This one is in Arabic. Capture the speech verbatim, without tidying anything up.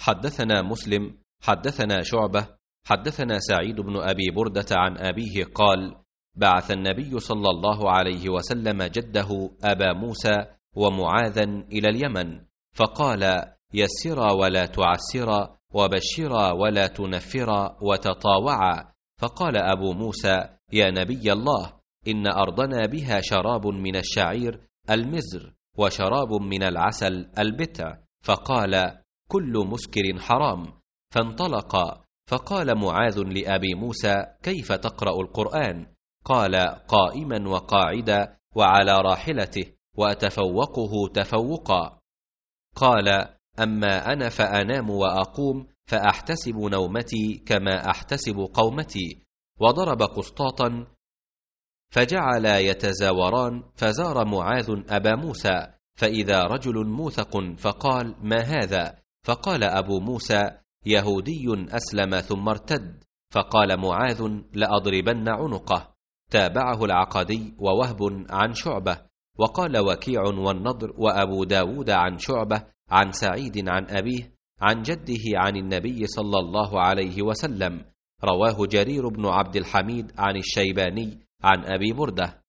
حدثنا مسلم حدثنا شعبة حدثنا سعيد بن أبي بردة عن أبيه قال: بعث النبي صلى الله عليه وسلم جده أبا موسى ومعاذا إلى اليمن، فقال: يسرا ولا تعسرا، وبشرا ولا تنفرا، وتطاوعا. فقال أبو موسى: يا نبي الله، إن أرضنا بها شراب من الشعير المزر، وشراب من العسل البتع. فقال: كل مسكر حرام. فانطلقا. فقال معاذ لأبي موسى: كيف تقرأ القرآن؟ قال: قائما وقاعدا وعلى راحلته، وأتفوقه تفوقا. قال: أما أنا فأنام وأقوم، فأحتسب نومتي كما أحتسب قومتي. وضرب قسطاطا فجعلا يتزاوران، فزار معاذ أبا موسى، فإذا رجل موثق، فقال: ما هذا؟ فقال أبو موسى: يهودي أسلم ثم ارتد. فقال معاذ: لأضربن عنقه. تابعه العقدي ووهب عن شعبة. وقال وكيع والنضر وأبو داود عن شعبة عن سعيد عن أبيه عن جده عن النبي صلى الله عليه وسلم. رواه جرير بن عبد الحميد عن الشيباني عن أبي بردة.